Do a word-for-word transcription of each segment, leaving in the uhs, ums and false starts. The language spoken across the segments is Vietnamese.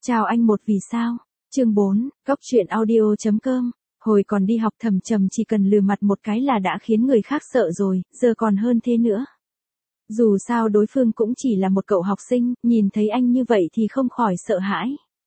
Chào anh một vì sao. Chương bốn, Góc truyện audio chấm com. Hồi còn đi học Thẩm Trầm chỉ cần lừa mặt một cái là đã khiến người khác sợ rồi, giờ còn hơn thế nữa. Dù sao đối phương cũng chỉ là một cậu học sinh, nhìn thấy anh như vậy thì không khỏi sợ hãi.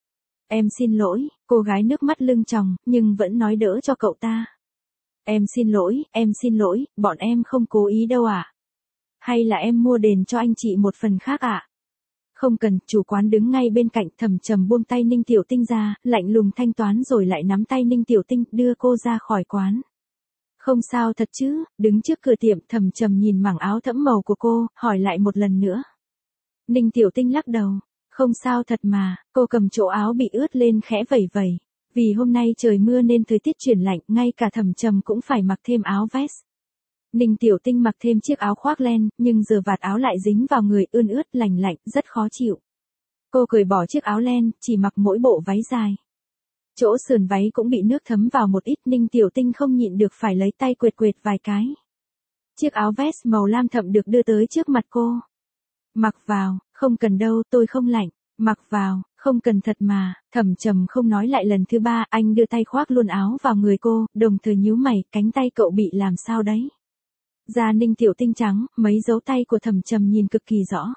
Em xin lỗi, cô gái nước mắt lưng tròng, nhưng vẫn nói đỡ cho cậu ta. Em xin lỗi, em xin lỗi, bọn em không cố ý đâu ạ. À? Hay là em mua đền cho anh chị một phần khác ạ? À? Không cần, chủ quán đứng ngay bên cạnh. Thẩm Trầm buông tay Ninh Tiểu Tinh ra, lạnh lùng thanh toán rồi lại nắm tay Ninh Tiểu Tinh, đưa cô ra khỏi quán. Không sao thật chứ. Đứng trước cửa tiệm, Thẩm Trầm nhìn mảng áo thẫm màu của cô, hỏi lại một lần nữa. Ninh Tiểu Tinh lắc đầu. Không sao thật mà. Cô cầm chỗ áo bị ướt lên khẽ vẩy vẩy. Vì hôm nay trời mưa nên thời tiết chuyển lạnh, ngay cả Thẩm Trầm cũng phải mặc thêm áo vest. Ninh Tiểu Tinh mặc thêm chiếc áo khoác len, nhưng giờ vạt áo lại dính vào người, ươn ướt lành lạnh, rất khó chịu. Cô cởi bỏ chiếc áo len, chỉ mặc mỗi bộ váy dài. Chỗ sườn váy cũng bị nước thấm vào một ít, Ninh Tiểu Tinh không nhịn được phải lấy tay quệt quệt vài cái. Chiếc áo vest màu lam thẫm được đưa tới trước mặt cô. Mặc vào, không cần đâu, tôi không lạnh. Mặc vào, không cần thật mà. Thẩm Trầm không nói lại lần thứ ba, anh đưa tay khoác luôn áo vào người cô, đồng thời nhíu mày, cánh tay cậu bị làm sao đấy? Da Ninh Tiểu Tinh trắng, mấy dấu tay của Thẩm Trầm nhìn cực kỳ rõ.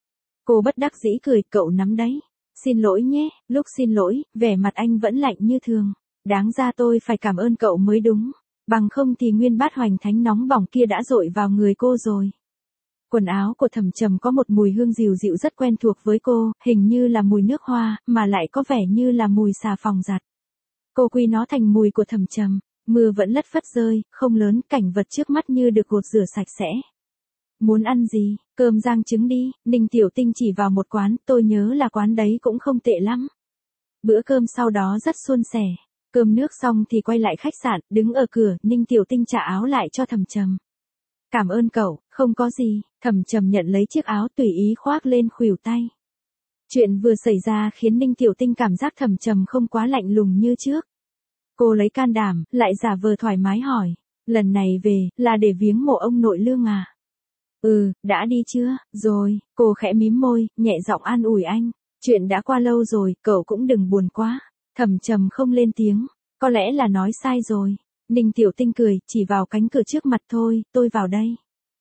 Cô bất đắc dĩ cười, cậu nắm đấy. Xin lỗi nhé. Lúc xin lỗi, vẻ mặt anh vẫn lạnh như thường. Đáng ra tôi phải cảm ơn cậu mới đúng. Bằng không thì nguyên bát hoành thánh nóng bỏng kia đã dội vào người cô rồi. Quần áo của Thẩm Trầm có một mùi hương dịu dịu rất quen thuộc với cô, hình như là mùi nước hoa, mà lại có vẻ như là mùi xà phòng giặt. Cô quy nó thành mùi của Thẩm Trầm. Mưa vẫn lất phất rơi, không lớn, cảnh vật trước mắt như được gột rửa sạch sẽ. Muốn ăn gì? Cơm rang trứng đi. Ninh Tiểu Tinh chỉ vào một quán, tôi nhớ là quán đấy cũng không tệ lắm. Bữa cơm sau đó rất suôn sẻ. Cơm nước xong thì quay lại khách sạn, đứng ở cửa, Ninh Tiểu Tinh trả áo lại cho Thẩm Trầm. Cảm ơn cậu, không có gì. Thẩm Trầm nhận lấy chiếc áo tùy ý khoác lên khuỷu tay. Chuyện vừa xảy ra khiến Ninh Tiểu Tinh cảm giác Thẩm Trầm không quá lạnh lùng như trước. Cô lấy can đảm, lại giả vờ thoải mái hỏi. Lần này về, là để viếng mộ ông nội Lương à? Ừ, đã đi chưa? Rồi. Cô khẽ mím môi, nhẹ giọng an ủi anh. Chuyện đã qua lâu rồi, cậu cũng đừng buồn quá. Thẩm Trầm không lên tiếng. Có lẽ là nói sai rồi. Ninh Tiểu Tinh cười, chỉ vào cánh cửa trước mặt thôi, tôi vào đây.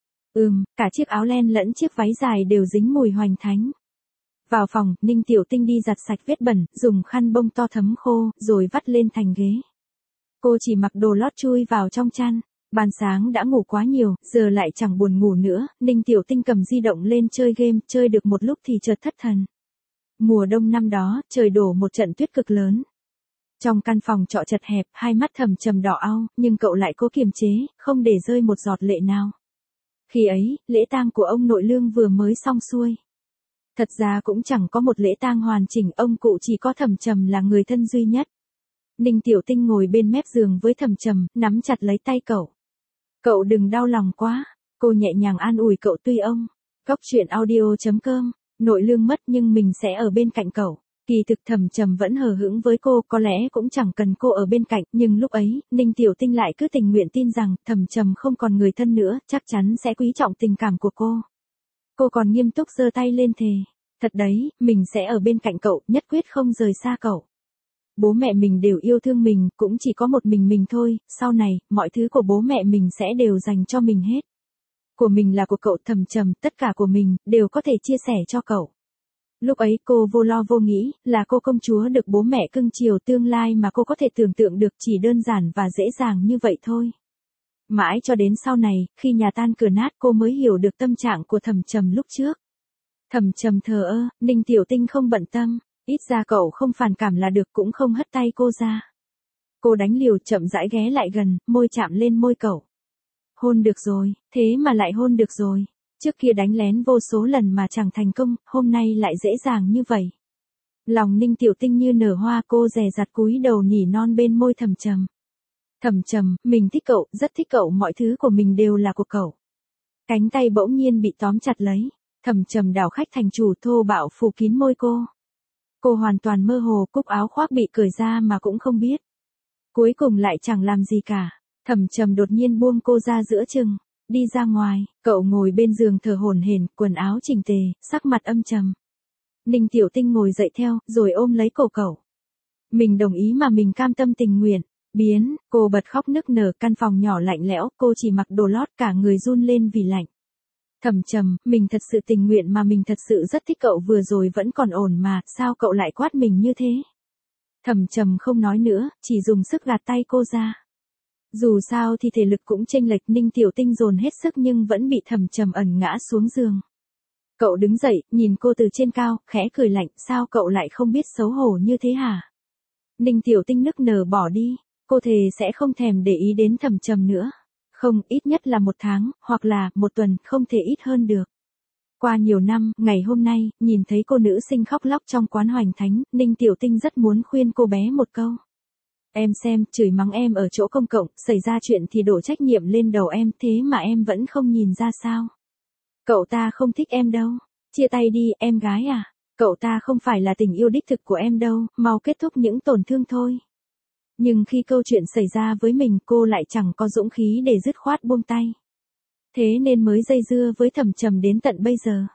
Ừm, cả chiếc áo len lẫn chiếc váy dài đều dính mùi hoành thánh. Vào phòng, Ninh Tiểu Tinh đi giặt sạch vết bẩn, dùng khăn bông to thấm khô, rồi vắt lên thành ghế. Cô chỉ mặc đồ lót chui vào trong chăn. Ban sáng đã ngủ quá nhiều, giờ lại chẳng buồn ngủ nữa. Ninh Tiểu Tinh cầm di động lên chơi game, chơi được một lúc thì chợt thất thần. Mùa đông năm đó, trời đổ một trận tuyết cực lớn. Trong căn phòng trọ chật hẹp, hai mắt Thẩm Trầm đỏ au, nhưng cậu lại cố kiềm chế, không để rơi một giọt lệ nào. Khi ấy, lễ tang của ông nội Lương vừa mới xong xuôi. Thật ra cũng chẳng có một lễ tang hoàn chỉnh, ông cụ chỉ có Thẩm Trầm là người thân duy nhất. Ninh Tiểu Tinh ngồi bên mép giường với Thẩm Trầm, nắm chặt lấy tay cậu. Cậu đừng đau lòng quá. Cô nhẹ nhàng an ủi cậu. Tuy ông, Góc truyện audio chấm com, nội Lương mất nhưng mình sẽ ở bên cạnh cậu. Kỳ thực Thẩm Trầm vẫn hờ hững với cô, có lẽ cũng chẳng cần cô ở bên cạnh, nhưng lúc ấy, Ninh Tiểu Tinh lại cứ tình nguyện tin rằng, Thẩm Trầm không còn người thân nữa, chắc chắn sẽ quý trọng tình cảm của cô. Cô còn nghiêm túc giơ tay lên thề. Thật đấy, mình sẽ ở bên cạnh cậu, nhất quyết không rời xa cậu. Bố mẹ mình đều yêu thương mình, cũng chỉ có một mình mình thôi, sau này, mọi thứ của bố mẹ mình sẽ đều dành cho mình hết. Của mình là của cậu Thẩm Trầm, tất cả của mình, đều có thể chia sẻ cho cậu. Lúc ấy cô vô lo vô nghĩ, là cô công chúa được bố mẹ cưng chiều, tương lai mà cô có thể tưởng tượng được chỉ đơn giản và dễ dàng như vậy thôi. Mãi cho đến sau này, khi nhà tan cửa nát cô mới hiểu được tâm trạng của Thẩm Trầm lúc trước. Thẩm Trầm thờ ơ, Ninh Tiểu Tinh không bận tâm, ít ra cậu không phản cảm là được, cũng không hất tay cô ra. Cô đánh liều chậm rãi ghé lại gần, môi chạm lên môi cậu. Hôn được rồi, thế mà lại hôn được rồi. Trước kia đánh lén vô số lần mà chẳng thành công, hôm nay lại dễ dàng như vậy. Lòng Ninh Tiểu Tinh như nở hoa, cô dè dặt cúi đầu nỉ non bên môi Thẩm Trầm. Thẩm Trầm, mình thích cậu, rất thích cậu, mọi thứ của mình đều là của cậu. Cánh tay bỗng nhiên bị tóm chặt lấy. Thẩm Trầm đảo khách thành chủ, thô bạo phủ kín môi cô. Cô hoàn toàn mơ hồ, cúc áo khoác bị cởi ra mà cũng không biết. Cuối cùng lại chẳng làm gì cả. Thẩm Trầm đột nhiên buông cô ra giữa chừng. Đi ra ngoài, cậu ngồi bên giường thở hổn hển, quần áo chỉnh tề, sắc mặt âm trầm. Ninh Tiểu Tinh ngồi dậy theo, rồi ôm lấy cổ cậu. Mình đồng ý mà mình cam tâm tình nguyện. Biến, cô bật khóc nức nở, căn phòng nhỏ lạnh lẽo, cô chỉ mặc đồ lót cả người run lên vì lạnh. Thẩm Trầm, mình thật sự tình nguyện mà, mình thật sự rất thích cậu, vừa rồi vẫn còn ổn mà, sao cậu lại quát mình như thế? Thẩm Trầm không nói nữa, chỉ dùng sức gạt tay cô ra. Dù sao thì thể lực cũng chênh lệch, Ninh Tiểu Tinh dồn hết sức nhưng vẫn bị Thẩm Trầm ẩn ngã xuống giường. Cậu đứng dậy, nhìn cô từ trên cao, khẽ cười lạnh, sao cậu lại không biết xấu hổ như thế hả? Ninh Tiểu Tinh nức nở bỏ đi, cô thề sẽ không thèm để ý đến Thẩm Trầm nữa. Không, ít nhất là một tháng, hoặc là một tuần, không thể ít hơn được. Qua nhiều năm, ngày hôm nay, nhìn thấy cô nữ sinh khóc lóc trong quán Hoành Thánh, Ninh Tiểu Tinh rất muốn khuyên cô bé một câu. Em xem, chửi mắng em ở chỗ công cộng, xảy ra chuyện thì đổ trách nhiệm lên đầu em, thế mà em vẫn không nhìn ra sao? Cậu ta không thích em đâu. Chia tay đi, em gái à. Cậu ta không phải là tình yêu đích thực của em đâu, mau kết thúc những tổn thương thôi. Nhưng khi câu chuyện xảy ra với mình, cô lại chẳng có dũng khí để dứt khoát buông tay. Thế nên mới dây dưa với Thẩm Trầm đến tận bây giờ.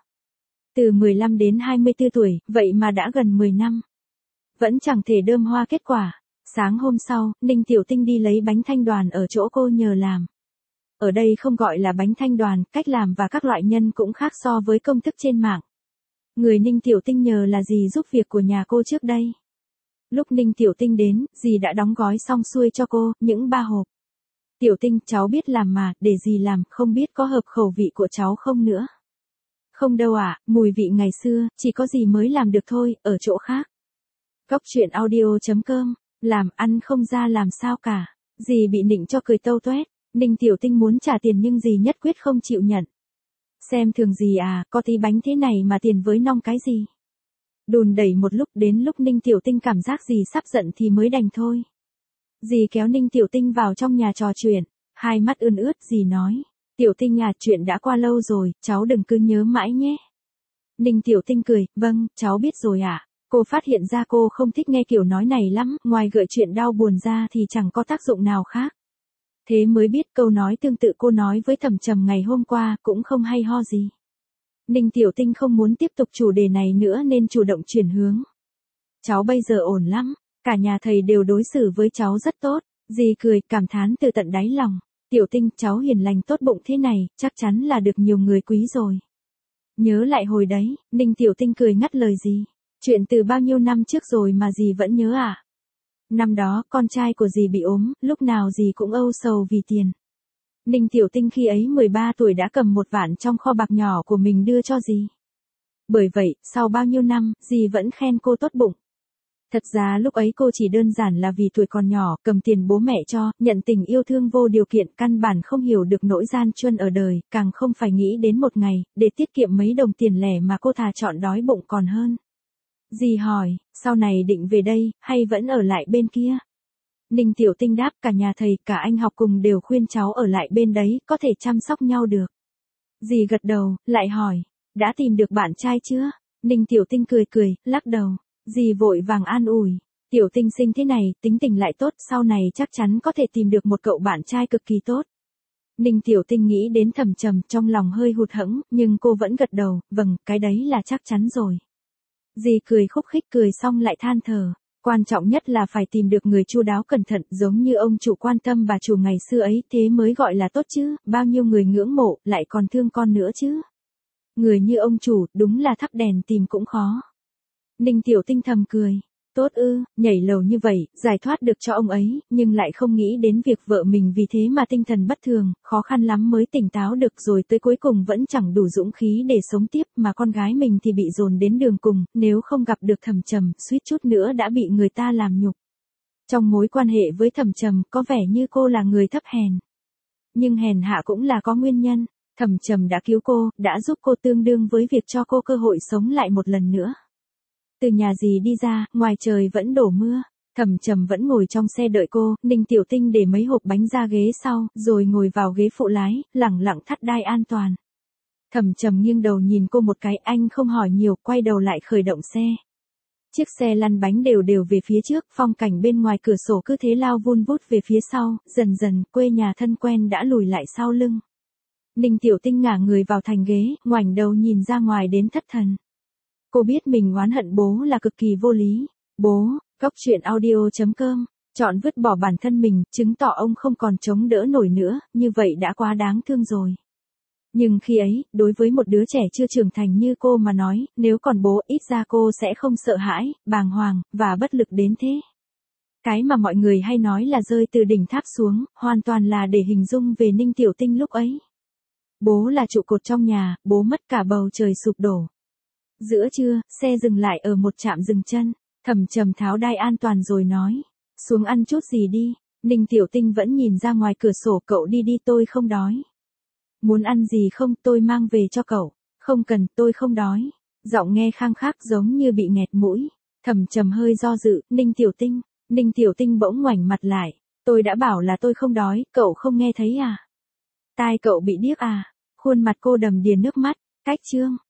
Từ mười lăm đến hai mươi tư tuổi, vậy mà đã gần mười năm. Vẫn chẳng thể đơm hoa kết quả. Sáng hôm sau, Ninh Tiểu Tinh đi lấy bánh thanh đoàn ở chỗ cô nhờ làm. Ở đây không gọi là bánh thanh đoàn, cách làm và các loại nhân cũng khác so với công thức trên mạng. Người Ninh Tiểu Tinh nhờ là dì giúp việc của nhà cô trước đây. Lúc Ninh Tiểu Tinh đến, dì đã đóng gói xong xuôi cho cô, những ba hộp. Tiểu Tinh, cháu biết làm mà, để dì làm, không biết có hợp khẩu vị của cháu không nữa. Không đâu ạ, à, mùi vị ngày xưa, chỉ có dì mới làm được thôi, ở chỗ khác. Góc truyện audio chấm com, làm ăn không ra làm sao cả. Dì bị nịnh cho cười tâu toét. Ninh Tiểu Tinh muốn trả tiền nhưng dì nhất quyết không chịu nhận. Xem thường dì à, có tí bánh thế này mà tiền với nong cái gì. Đùn đẩy một lúc, đến lúc Ninh Tiểu Tinh cảm giác dì sắp giận thì mới đành thôi. Dì kéo Ninh Tiểu Tinh vào trong nhà trò chuyện, hai mắt ươn ướt, dì nói. Tiểu Tinh à, chuyện đã qua lâu rồi, cháu đừng cứ nhớ mãi nhé. Ninh Tiểu Tinh cười, vâng, cháu biết rồi ạ. À. Cô phát hiện ra cô không thích nghe kiểu nói này lắm, ngoài gợi chuyện đau buồn ra thì chẳng có tác dụng nào khác. Thế mới biết câu nói tương tự cô nói với Thẩm Trầm ngày hôm qua cũng không hay ho gì. Ninh Tiểu Tinh không muốn tiếp tục chủ đề này nữa nên chủ động chuyển hướng. Cháu bây giờ ổn lắm, cả nhà thầy đều đối xử với cháu rất tốt. Dì cười, cảm thán từ tận đáy lòng. Tiểu Tinh, cháu hiền lành tốt bụng thế này, chắc chắn là được nhiều người quý rồi. Nhớ lại hồi đấy, Ninh Tiểu Tinh cười ngắt lời dì. Chuyện từ bao nhiêu năm trước rồi mà dì vẫn nhớ à? Năm đó, con trai của dì bị ốm, lúc nào dì cũng âu sầu vì tiền. Ninh Tiểu Tinh khi ấy mười ba tuổi đã cầm một vạn trong kho bạc nhỏ của mình đưa cho dì. Bởi vậy, sau bao nhiêu năm, dì vẫn khen cô tốt bụng. Thật ra lúc ấy cô chỉ đơn giản là vì tuổi còn nhỏ, cầm tiền bố mẹ cho, nhận tình yêu thương vô điều kiện, căn bản không hiểu được nỗi gian truân ở đời, càng không phải nghĩ đến một ngày, để tiết kiệm mấy đồng tiền lẻ mà cô thà chọn đói bụng còn hơn. Dì hỏi, sau này định về đây, hay vẫn ở lại bên kia? Ninh Tiểu Tinh đáp, cả nhà thầy, cả anh học cùng đều khuyên cháu ở lại bên đấy, có thể chăm sóc nhau được. Dì gật đầu, lại hỏi, đã tìm được bạn trai chưa? Ninh Tiểu Tinh cười cười, lắc đầu. Dì vội vàng an ủi, Tiểu Tinh xinh thế này, tính tình lại tốt, sau này chắc chắn có thể tìm được một cậu bạn trai cực kỳ tốt. Ninh Tiểu Tinh nghĩ đến Thẩm Trầm, trong lòng hơi hụt hẫng, nhưng cô vẫn gật đầu, vâng, cái đấy là chắc chắn rồi. Dì cười khúc khích, cười xong lại than thở, quan trọng nhất là phải tìm được người chu đáo cẩn thận, giống như ông chủ quan tâm bà chủ ngày xưa ấy, thế mới gọi là tốt chứ, bao nhiêu người ngưỡng mộ, lại còn thương con nữa chứ. Người như ông chủ, đúng là thắp đèn tìm cũng khó. Ninh Tiểu Tinh thầm cười, tốt ư, nhảy lầu như vậy, giải thoát được cho ông ấy, nhưng lại không nghĩ đến việc vợ mình vì thế mà tinh thần bất thường, khó khăn lắm mới tỉnh táo được, rồi tới cuối cùng vẫn chẳng đủ dũng khí để sống tiếp, mà con gái mình thì bị dồn đến đường cùng, nếu không gặp được Thẩm Trầm, suýt chút nữa đã bị người ta làm nhục. Trong mối quan hệ với Thẩm Trầm, có vẻ như cô là người thấp hèn. Nhưng hèn hạ cũng là có nguyên nhân, Thẩm Trầm đã cứu cô, đã giúp cô, tương đương với việc cho cô cơ hội sống lại một lần nữa. Từ nhà dì đi ra, ngoài trời vẫn đổ mưa, Thẩm Trầm vẫn ngồi trong xe đợi cô, Ninh Tiểu Tinh để mấy hộp bánh ra ghế sau, rồi ngồi vào ghế phụ lái, lẳng lặng thắt đai an toàn. Thẩm Trầm nghiêng đầu nhìn cô một cái, anh không hỏi nhiều, quay đầu lại khởi động xe. Chiếc xe lăn bánh đều đều về phía trước, phong cảnh bên ngoài cửa sổ cứ thế lao vun vút về phía sau, dần dần, quê nhà thân quen đã lùi lại sau lưng. Ninh Tiểu Tinh ngả người vào thành ghế, ngoảnh đầu nhìn ra ngoài đến thất thần. Cô biết mình oán hận bố là cực kỳ vô lý. Bố, Cóc truyện audio.com, chọn vứt bỏ bản thân mình, chứng tỏ ông không còn chống đỡ nổi nữa, như vậy đã quá đáng thương rồi. Nhưng khi ấy, đối với một đứa trẻ chưa trưởng thành như cô mà nói, nếu còn bố, ít ra cô sẽ không sợ hãi, bàng hoàng, và bất lực đến thế. Cái mà mọi người hay nói là rơi từ đỉnh tháp xuống, hoàn toàn là để hình dung về Ninh Tiểu Tinh lúc ấy. Bố là trụ cột trong nhà, bố mất cả bầu trời sụp đổ. Giữa trưa, xe dừng lại ở một trạm dừng chân, Thẩm Trầm tháo đai an toàn rồi nói, xuống ăn chút gì đi. Ninh Tiểu Tinh vẫn nhìn ra ngoài cửa sổ, cậu đi đi, tôi không đói. Muốn ăn gì không, tôi mang về cho cậu. Không cần, tôi không đói. Giọng nghe khang khác giống như bị nghẹt mũi. Thẩm Trầm hơi do dự, Ninh Tiểu Tinh. Ninh Tiểu Tinh bỗng ngoảnh mặt lại. Tôi đã bảo là tôi không đói, cậu không nghe thấy à? Tai cậu bị điếc à? Khuôn mặt cô đầm đìa nước mắt. Cách chương.